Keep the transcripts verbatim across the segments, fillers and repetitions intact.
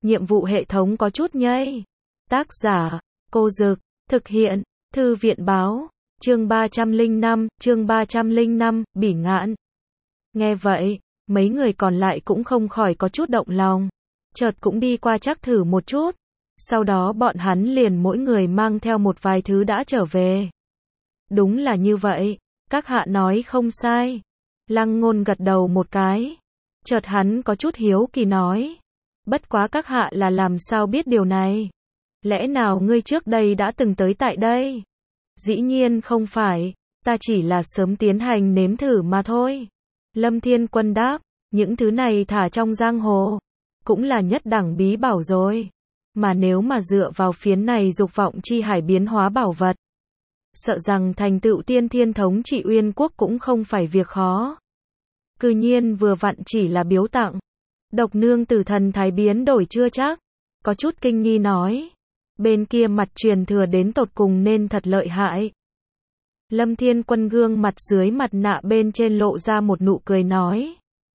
nhiệm vụ hệ thống có chút nhây. Tác giả, Cô Dực, thực hiện, Thư viện báo, chương ba trăm lẻ năm, chương ba trăm lẻ năm, bỉ ngạn. Nghe vậy, mấy người còn lại cũng không khỏi có chút động lòng, chợt cũng đi qua chắc thử một chút. Sau đó bọn hắn liền mỗi người mang theo một vài thứ đã trở về. Đúng là như vậy, các hạ nói không sai. Lăng Ngôn gật đầu một cái. Chợt hắn có chút hiếu kỳ nói. Bất quá các hạ là làm sao biết điều này? Lẽ nào ngươi trước đây đã từng tới tại đây? Dĩ nhiên không phải, ta chỉ là sớm tiến hành nếm thử mà thôi. Lâm Thiên Quân đáp, những thứ này thả trong giang hồ, cũng là nhất đẳng bí bảo rồi. Mà nếu mà dựa vào phiến này dục vọng chi hải biến hóa bảo vật, sợ rằng thành tựu tiên thiên thống trị Uyên Quốc cũng không phải việc khó. Cư nhiên vừa vặn chỉ là biếu tặng. Độc Nương Tử thần thái biến đổi chưa chắc, có chút kinh nghi nói. Bên kia mặt truyền thừa đến tột cùng nên thật lợi hại. Lâm Thiên Quân gương mặt dưới mặt nạ bên trên lộ ra một nụ cười nói.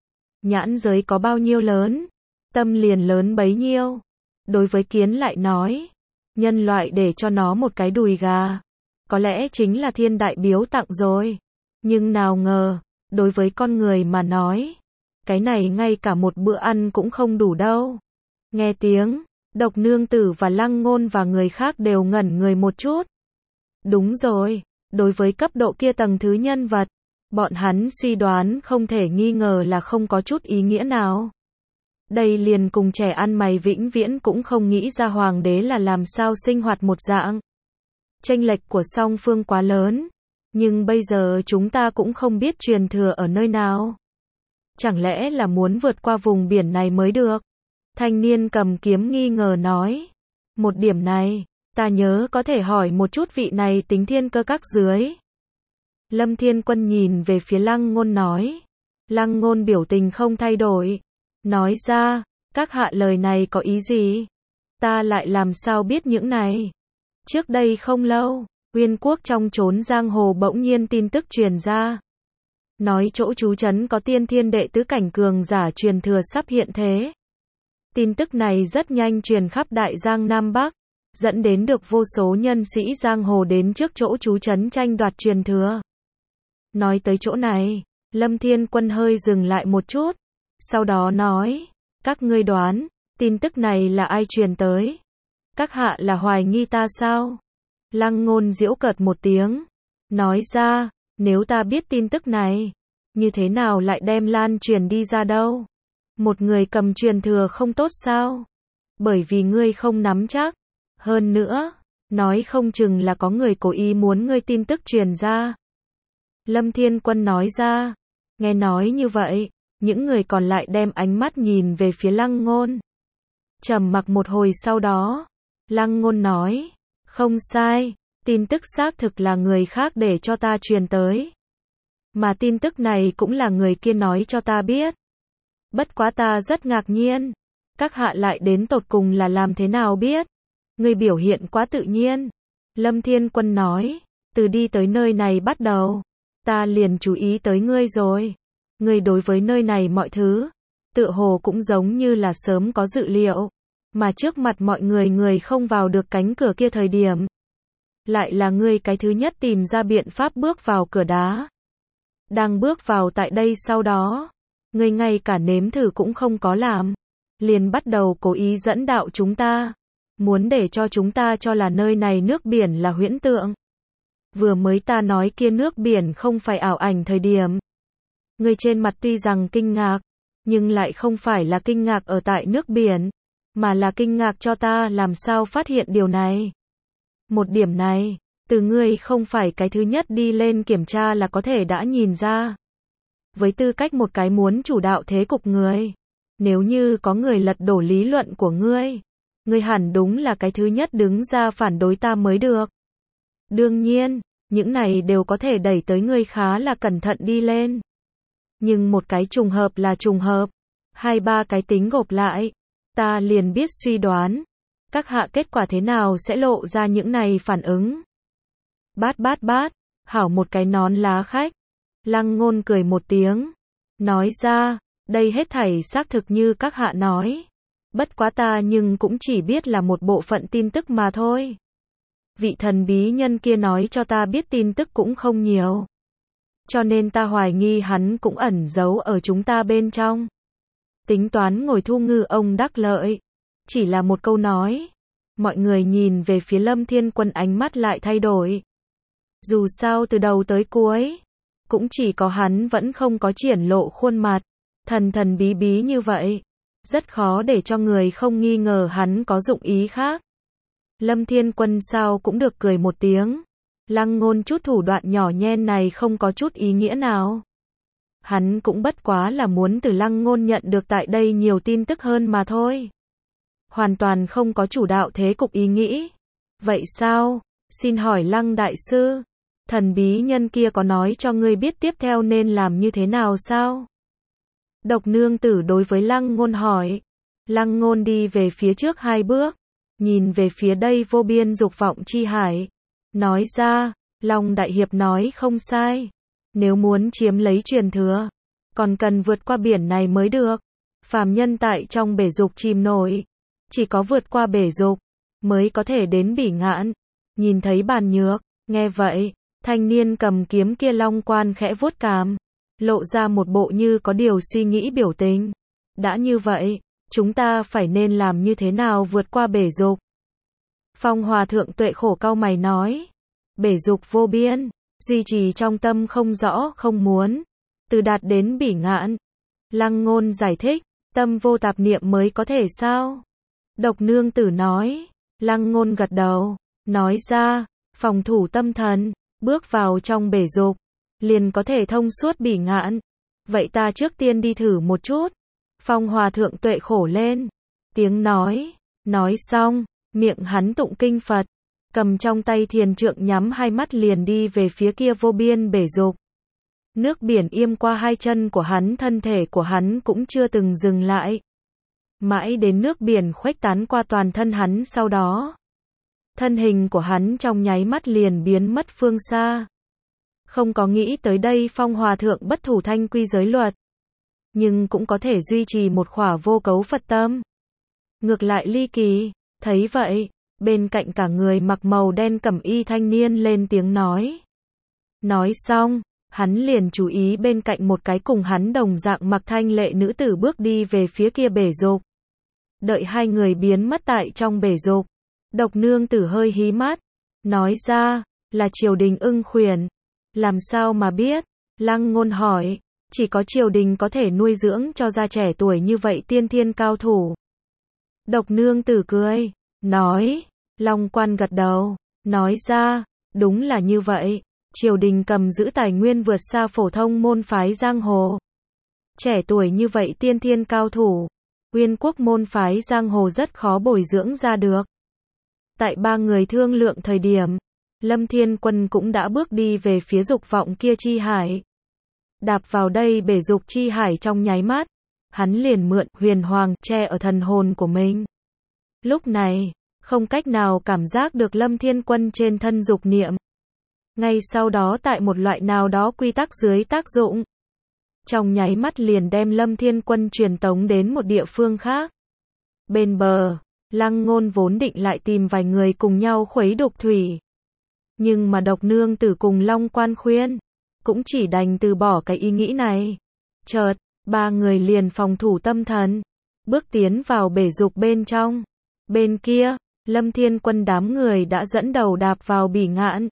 Nhãn giới có bao nhiêu lớn, tâm liền lớn bấy nhiêu. Đối với kiến lại nói, nhân loại để cho nó một cái đùi gà, có lẽ chính là thiên đại biếu tặng rồi. Nhưng nào ngờ, đối với con người mà nói, cái này ngay cả một bữa ăn cũng không đủ đâu. Nghe tiếng, Độc Nương Tử và Lăng Ngôn và người khác đều ngẩn người một chút. Đúng rồi, đối với cấp độ kia tầng thứ nhân vật, bọn hắn suy đoán không thể nghi ngờ là không có chút ý nghĩa nào. Đây liền cùng trẻ ăn mày vĩnh viễn cũng không nghĩ ra hoàng đế là làm sao sinh hoạt một dạng. Chênh lệch của song phương quá lớn, nhưng bây giờ chúng ta cũng không biết truyền thừa ở nơi nào. Chẳng lẽ là muốn vượt qua vùng biển này mới được? Thanh niên cầm kiếm nghi ngờ nói. Một điểm này, ta nhớ có thể hỏi một chút vị này tính thiên cơ các dưới. Lâm Thiên Quân nhìn về phía Lăng Ngôn nói. Lăng Ngôn biểu tình không thay đổi. Nói ra, các hạ lời này có ý gì? Ta lại làm sao biết những này? Trước đây không lâu, Uyên Quốc trong chốn giang hồ bỗng nhiên tin tức truyền ra. Nói chỗ trú trấn có tiên thiên đệ tứ cảnh cường giả truyền thừa sắp hiện thế. Tin tức này rất nhanh truyền khắp đại giang Nam Bắc, dẫn đến được vô số nhân sĩ giang hồ đến trước chỗ trú trấn tranh đoạt truyền thừa. Nói tới chỗ này, Lâm Thiên Quân hơi dừng lại một chút, sau đó nói, các ngươi đoán, tin tức này là ai truyền tới? Các hạ là hoài nghi ta sao? Lăng Ngôn giễu cợt một tiếng, nói ra, nếu ta biết tin tức này, như thế nào lại đem lan truyền đi ra đâu? Một người cầm truyền thừa không tốt sao? Bởi vì ngươi không nắm chắc. Hơn nữa, nói không chừng là có người cố ý muốn ngươi tin tức truyền ra. Lâm Thiên Quân nói ra. Nghe nói như vậy, những người còn lại đem ánh mắt nhìn về phía Lăng Ngôn. Trầm mặc một hồi sau đó, Lăng Ngôn nói, không sai, tin tức xác thực là người khác để cho ta truyền tới. Mà tin tức này cũng là người kia nói cho ta biết. Bất quá ta rất ngạc nhiên, các hạ lại đến tột cùng là làm thế nào biết? Ngươi biểu hiện quá tự nhiên. Lâm Thiên Quân nói, từ đi tới nơi này bắt đầu, ta liền chú ý tới ngươi rồi. Ngươi đối với nơi này mọi thứ, tựa hồ cũng giống như là sớm có dự liệu, mà trước mặt mọi người người không vào được cánh cửa kia thời điểm. Lại là ngươi cái thứ nhất tìm ra biện pháp bước vào cửa đá. Đang bước vào tại đây sau đó, ngươi ngay cả nếm thử cũng không có làm, liền bắt đầu cố ý dẫn đạo chúng ta, muốn để cho chúng ta cho là nơi này nước biển là huyễn tượng. Vừa mới ta nói kia nước biển không phải ảo ảnh thời điểm, ngươi trên mặt tuy rằng kinh ngạc, nhưng lại không phải là kinh ngạc ở tại nước biển, mà là kinh ngạc cho ta làm sao phát hiện điều này. Một điểm này, từ ngươi không phải cái thứ nhất đi lên kiểm tra là có thể đã nhìn ra. Với tư cách một cái muốn chủ đạo thế cục người, nếu như có người lật đổ lý luận của ngươi, ngươi hẳn đúng là cái thứ nhất đứng ra phản đối ta mới được. Đương nhiên, những này đều có thể đẩy tới ngươi khá là cẩn thận đi lên. Nhưng một cái trùng hợp là trùng hợp, hai ba cái tính gộp lại, ta liền biết suy đoán, các hạ kết quả thế nào sẽ lộ ra những này phản ứng. Bát bát bát, hảo một cái nón lá khách. Lăng Ngôn cười một tiếng, nói ra, đây hết thảy xác thực như các hạ nói. Bất quá ta nhưng cũng chỉ biết là một bộ phận tin tức mà thôi. Vị thần bí nhân kia nói cho ta biết tin tức cũng không nhiều. Cho nên ta hoài nghi hắn cũng ẩn giấu ở chúng ta bên trong. Tính toán ngồi thu ngư ông đắc lợi. Chỉ là một câu nói. Mọi người nhìn về phía Lâm Thiên Quân ánh mắt lại thay đổi. Dù sao từ đầu tới cuối, cũng chỉ có hắn vẫn không có triển lộ khuôn mặt. Thần thần bí bí như vậy. Rất khó để cho người không nghi ngờ hắn có dụng ý khác. Lâm Thiên Quân sao cũng được cười một tiếng. Lăng Ngôn chút thủ đoạn nhỏ nhen này không có chút ý nghĩa nào. Hắn cũng bất quá là muốn từ Lăng Ngôn nhận được tại đây nhiều tin tức hơn mà thôi. Hoàn toàn không có chủ đạo thế cục ý nghĩ. Vậy sao? Xin hỏi Lăng Đại Sư, thần bí nhân kia có nói cho ngươi biết tiếp theo nên làm như thế nào sao? Độc Nương Tử đối với Lăng Ngôn hỏi. Lăng Ngôn đi về phía trước hai bước, nhìn về phía đây vô biên dục vọng chi hải. Nói ra, Long Đại Hiệp nói không sai. Nếu muốn chiếm lấy truyền thừa, còn cần vượt qua biển này mới được. Phàm nhân tại trong bể dục chìm nổi. Chỉ có vượt qua bể dục, mới có thể đến Bỉ Ngạn. Nhìn thấy Bàn Nhược, nghe vậy, thanh niên cầm kiếm kia long quan khẽ vuốt cằm, lộ ra một bộ như có điều suy nghĩ biểu tình. Đã như vậy, chúng ta phải nên làm như thế nào vượt qua bể dục? Phong Hòa Thượng Tuệ khổ cau mày nói. Bể dục vô biên, duy trì trong tâm không rõ không muốn, từ đạt đến Bỉ Ngạn. Lăng Ngôn giải thích, tâm vô tạp niệm mới có thể sao? Độc Nương Tử nói. Lăng Ngôn gật đầu, nói ra, phòng thủ tâm thần, bước vào trong bể dục, liền có thể thông suốt Bỉ Ngạn. Vậy ta trước tiên đi thử một chút. Phong Hòa Thượng Tuệ khổ lên tiếng nói. Nói xong, miệng hắn tụng kinh Phật, cầm trong tay thiền trượng nhắm hai mắt liền đi về phía kia vô biên bể dục. Nước biển im qua hai chân của hắn, thân thể của hắn cũng chưa từng dừng lại. Mãi đến nước biển khuếch tán qua toàn thân hắn sau đó. Thân hình của hắn trong nháy mắt liền biến mất phương xa. Không có nghĩ tới đây Phong Hòa Thượng bất thủ thanh quy giới luật. Nhưng cũng có thể duy trì một khỏa vô cấu Phật tâm. Ngược lại ly kỳ, thấy vậy, bên cạnh cả người mặc màu đen cẩm y thanh niên lên tiếng nói. Nói xong, hắn liền chú ý bên cạnh một cái cùng hắn đồng dạng mặc thanh lệ nữ tử bước đi về phía kia bể dục. Đợi hai người biến mất tại trong bể dục, Độc Nương Tử hơi hí mắt, nói ra, là triều đình ưng khuyển. Làm sao mà biết? Lăng Ngôn hỏi, chỉ có triều đình có thể nuôi dưỡng cho gia trẻ tuổi như vậy tiên thiên cao thủ. Độc Nương Tử cười, nói, Long Quan gật đầu, nói ra, đúng là như vậy, triều đình cầm giữ tài nguyên vượt xa phổ thông môn phái giang hồ. Trẻ tuổi như vậy tiên thiên cao thủ, Uyên Quốc môn phái giang hồ rất khó bồi dưỡng ra được. Tại ba người thương lượng thời điểm, Lâm Thiên Quân cũng đã bước đi về phía dục vọng kia chi hải. Đạp vào đây bể dục chi hải trong nháy mắt, hắn liền mượn huyền hoàng che ở thần hồn của mình. Lúc này, không cách nào cảm giác được Lâm Thiên Quân trên thân dục niệm. Ngay sau đó tại một loại nào đó quy tắc dưới tác dụng, trong nháy mắt liền đem Lâm Thiên Quân truyền tống đến một địa phương khác. Bên bờ, Lăng Ngôn vốn định lại tìm vài người cùng nhau khuấy đục thủy. Nhưng mà Độc Nương Tử cùng Long Quan khuyên, cũng chỉ đành từ bỏ cái ý nghĩ này. Chợt, ba người liền phòng thủ tâm thần, bước tiến vào bể dục bên trong. Bên kia, Lâm Thiên Quân đám người đã dẫn đầu đạp vào Bỉ Ngạn.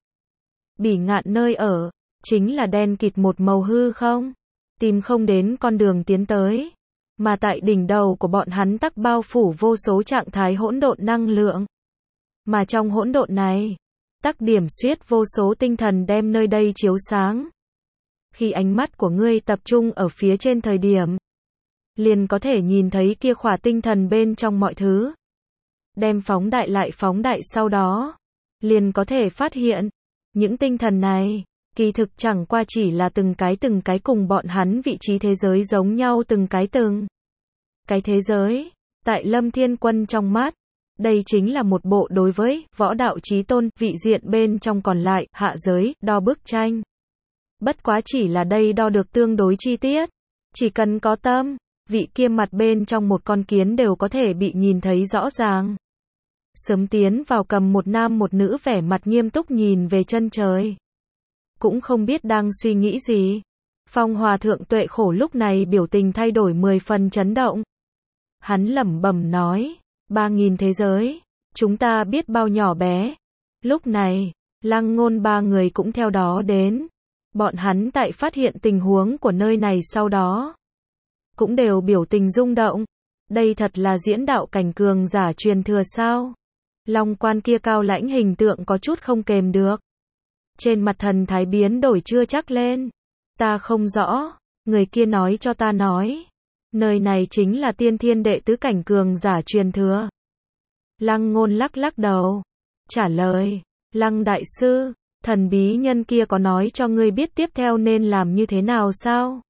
Bỉ Ngạn nơi ở, chính là đen kịt một màu hư không, tìm không đến con đường tiến tới. Mà tại đỉnh đầu của bọn hắn tắc bao phủ vô số trạng thái hỗn độn năng lượng. Mà trong hỗn độn này, tắc điểm xuyết vô số tinh thần đem nơi đây chiếu sáng. Khi ánh mắt của ngươi tập trung ở phía trên thời điểm, liền có thể nhìn thấy kia khỏa tinh thần bên trong mọi thứ. Đem phóng đại lại phóng đại sau đó, liền có thể phát hiện, những tinh thần này, kỳ thực chẳng qua chỉ là từng cái từng cái cùng bọn hắn vị trí thế giới giống nhau từng cái từng. Cái thế giới, tại Lâm Thiên Quân trong mắt, đây chính là một bộ đối với võ đạo chí tôn vị diện bên trong còn lại hạ giới đo bức tranh. Bất quá chỉ là đây đo được tương đối chi tiết, chỉ cần có tâm, vị kia mặt bên trong một con kiến đều có thể bị nhìn thấy rõ ràng. Sớm tiến vào cầm một nam một nữ vẻ mặt nghiêm túc nhìn về chân trời. Cũng không biết đang suy nghĩ gì. Phong Hòa Thượng Tuệ Khổ lúc này biểu tình thay đổi mười phần chấn động. Hắn lẩm bẩm nói, ba nghìn thế giới, chúng ta biết bao nhỏ bé. Lúc này, Lăng Ngôn ba người cũng theo đó đến. Bọn hắn tại phát hiện tình huống của nơi này sau đó, cũng đều biểu tình rung động. Đây thật là diễn đạo cảnh cường giả truyền thừa sao? Long Quan kia cao lãnh hình tượng có chút không kềm được. Trên mặt thần thái biến đổi chưa chắc lên. Ta không rõ, người kia nói cho ta nói. Nơi này chính là tiên thiên đệ tứ cảnh cường giả truyền thừa. Lăng Ngôn lắc lắc đầu. Trả lời, Lăng Đại Sư, thần bí nhân kia có nói cho ngươi biết tiếp theo nên làm như thế nào sao?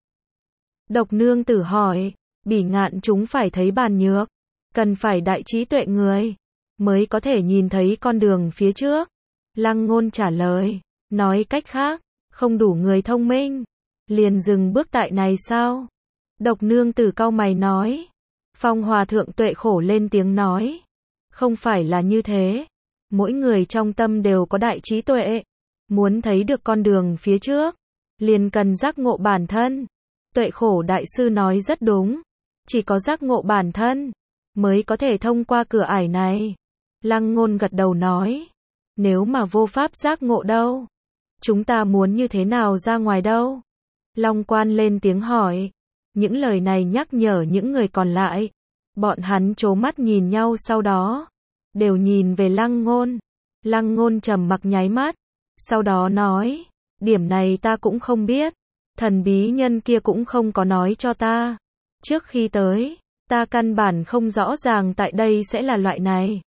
Độc Nương Tử hỏi, Bỉ Ngạn chúng phải thấy bàn nhược. Cần phải đại trí tuệ người, mới có thể nhìn thấy con đường phía trước. Lăng Ngôn trả lời, nói cách khác, không đủ người thông minh. Liền dừng bước tại này sao? Độc Nương Tử cau mày nói. Phong Hòa Thượng Tuệ Khổ lên tiếng nói. Không phải là như thế. Mỗi người trong tâm đều có đại trí tuệ. Muốn thấy được con đường phía trước, liền cần giác ngộ bản thân. Tuệ Khổ Đại Sư nói rất đúng. Chỉ có giác ngộ bản thân, mới có thể thông qua cửa ải này. Lăng Ngôn gật đầu nói. Nếu mà vô pháp giác ngộ đâu? Chúng ta muốn như thế nào ra ngoài đâu? Long Quan lên tiếng hỏi. Những lời này nhắc nhở những người còn lại. Bọn hắn trố mắt nhìn nhau sau đó, đều nhìn về Lăng Ngôn. Lăng Ngôn trầm mặc nháy mắt, sau đó nói, điểm này ta cũng không biết. Thần bí nhân kia cũng không có nói cho ta. Trước khi tới, ta căn bản không rõ ràng tại đây sẽ là loại này.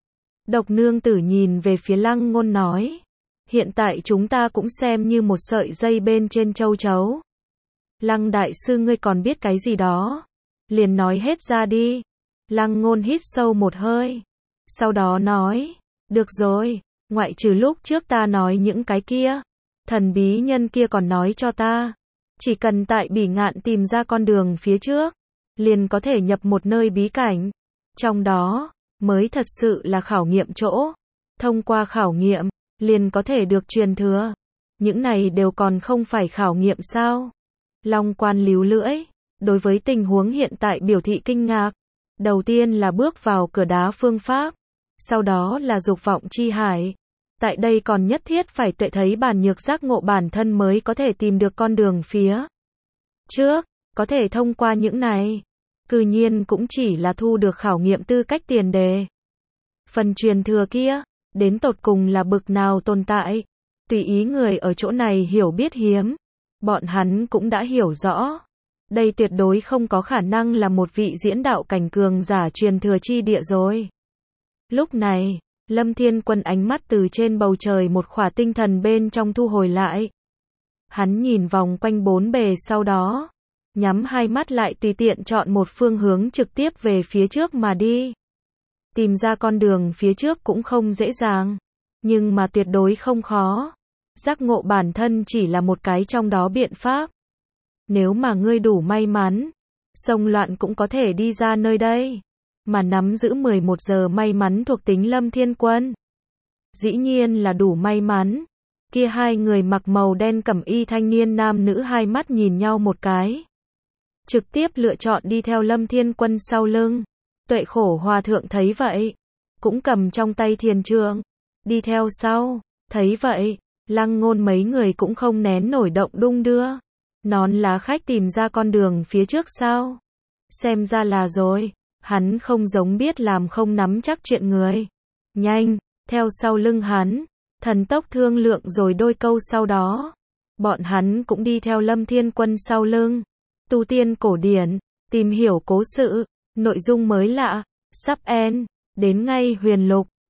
Độc Nương Tử nhìn về phía Lăng Ngôn nói, hiện tại chúng ta cũng xem như một sợi dây bên trên châu chấu. Lăng Đại Sư ngươi còn biết cái gì đó? Liền nói hết ra đi. Lăng Ngôn hít sâu một hơi. Sau đó nói, được rồi, ngoại trừ lúc trước ta nói những cái kia. Thần bí nhân kia còn nói cho ta. Chỉ cần tại Bỉ Ngạn tìm ra con đường phía trước, liền có thể nhập một nơi bí cảnh. Trong đó, mới thật sự là khảo nghiệm chỗ. Thông qua khảo nghiệm, liền có thể được truyền thừa. Những này đều còn không phải khảo nghiệm sao? Long Quan líu lưỡi, đối với tình huống hiện tại biểu thị kinh ngạc. Đầu tiên là bước vào cửa đá phương pháp, sau đó là dục vọng chi hải. Tại đây còn nhất thiết phải tuệ thấy bản nhược giác ngộ bản thân mới có thể tìm được con đường phía trước, có thể thông qua những này. Cư nhiên cũng chỉ là thu được khảo nghiệm tư cách tiền đề. Phần truyền thừa kia, đến tột cùng là bực nào tồn tại, tùy ý người ở chỗ này hiểu biết hiếm. Bọn hắn cũng đã hiểu rõ. Đây tuyệt đối không có khả năng là một vị diễn đạo cảnh cường giả truyền thừa chi địa rồi. Lúc này, Lâm Thiên Quân ánh mắt từ trên bầu trời một khỏa tinh thần bên trong thu hồi lại. Hắn nhìn vòng quanh bốn bề sau đó, nhắm hai mắt lại tùy tiện chọn một phương hướng trực tiếp về phía trước mà đi. Tìm ra con đường phía trước cũng không dễ dàng, nhưng mà tuyệt đối không khó. Giác ngộ bản thân chỉ là một cái trong đó biện pháp. Nếu mà ngươi đủ may mắn, sông loạn cũng có thể đi ra nơi đây. Mà nắm giữ mười một giờ may mắn thuộc tính Lâm Thiên Quân. Dĩ nhiên là đủ may mắn. Kia hai người mặc màu đen cẩm y thanh niên nam nữ hai mắt nhìn nhau một cái. Trực tiếp lựa chọn đi theo Lâm Thiên Quân sau lưng. Tuệ Khổ Hòa Thượng thấy vậy, cũng cầm trong tay thiền trượng, đi theo sau. Thấy vậy, Lăng Ngôn mấy người cũng không nén nổi động đung đưa. Nón lá khách tìm ra con đường phía trước sao? Xem ra là rồi. Hắn không giống biết làm không nắm chắc chuyện người. Nhanh, theo sau lưng hắn, thần tốc thương lượng rồi đôi câu sau đó. Bọn hắn cũng đi theo Lâm Thiên Quân sau lưng. Tu tiên cổ điển, tìm hiểu cố sự, nội dung mới lạ, sắp end, đến ngay huyền lục.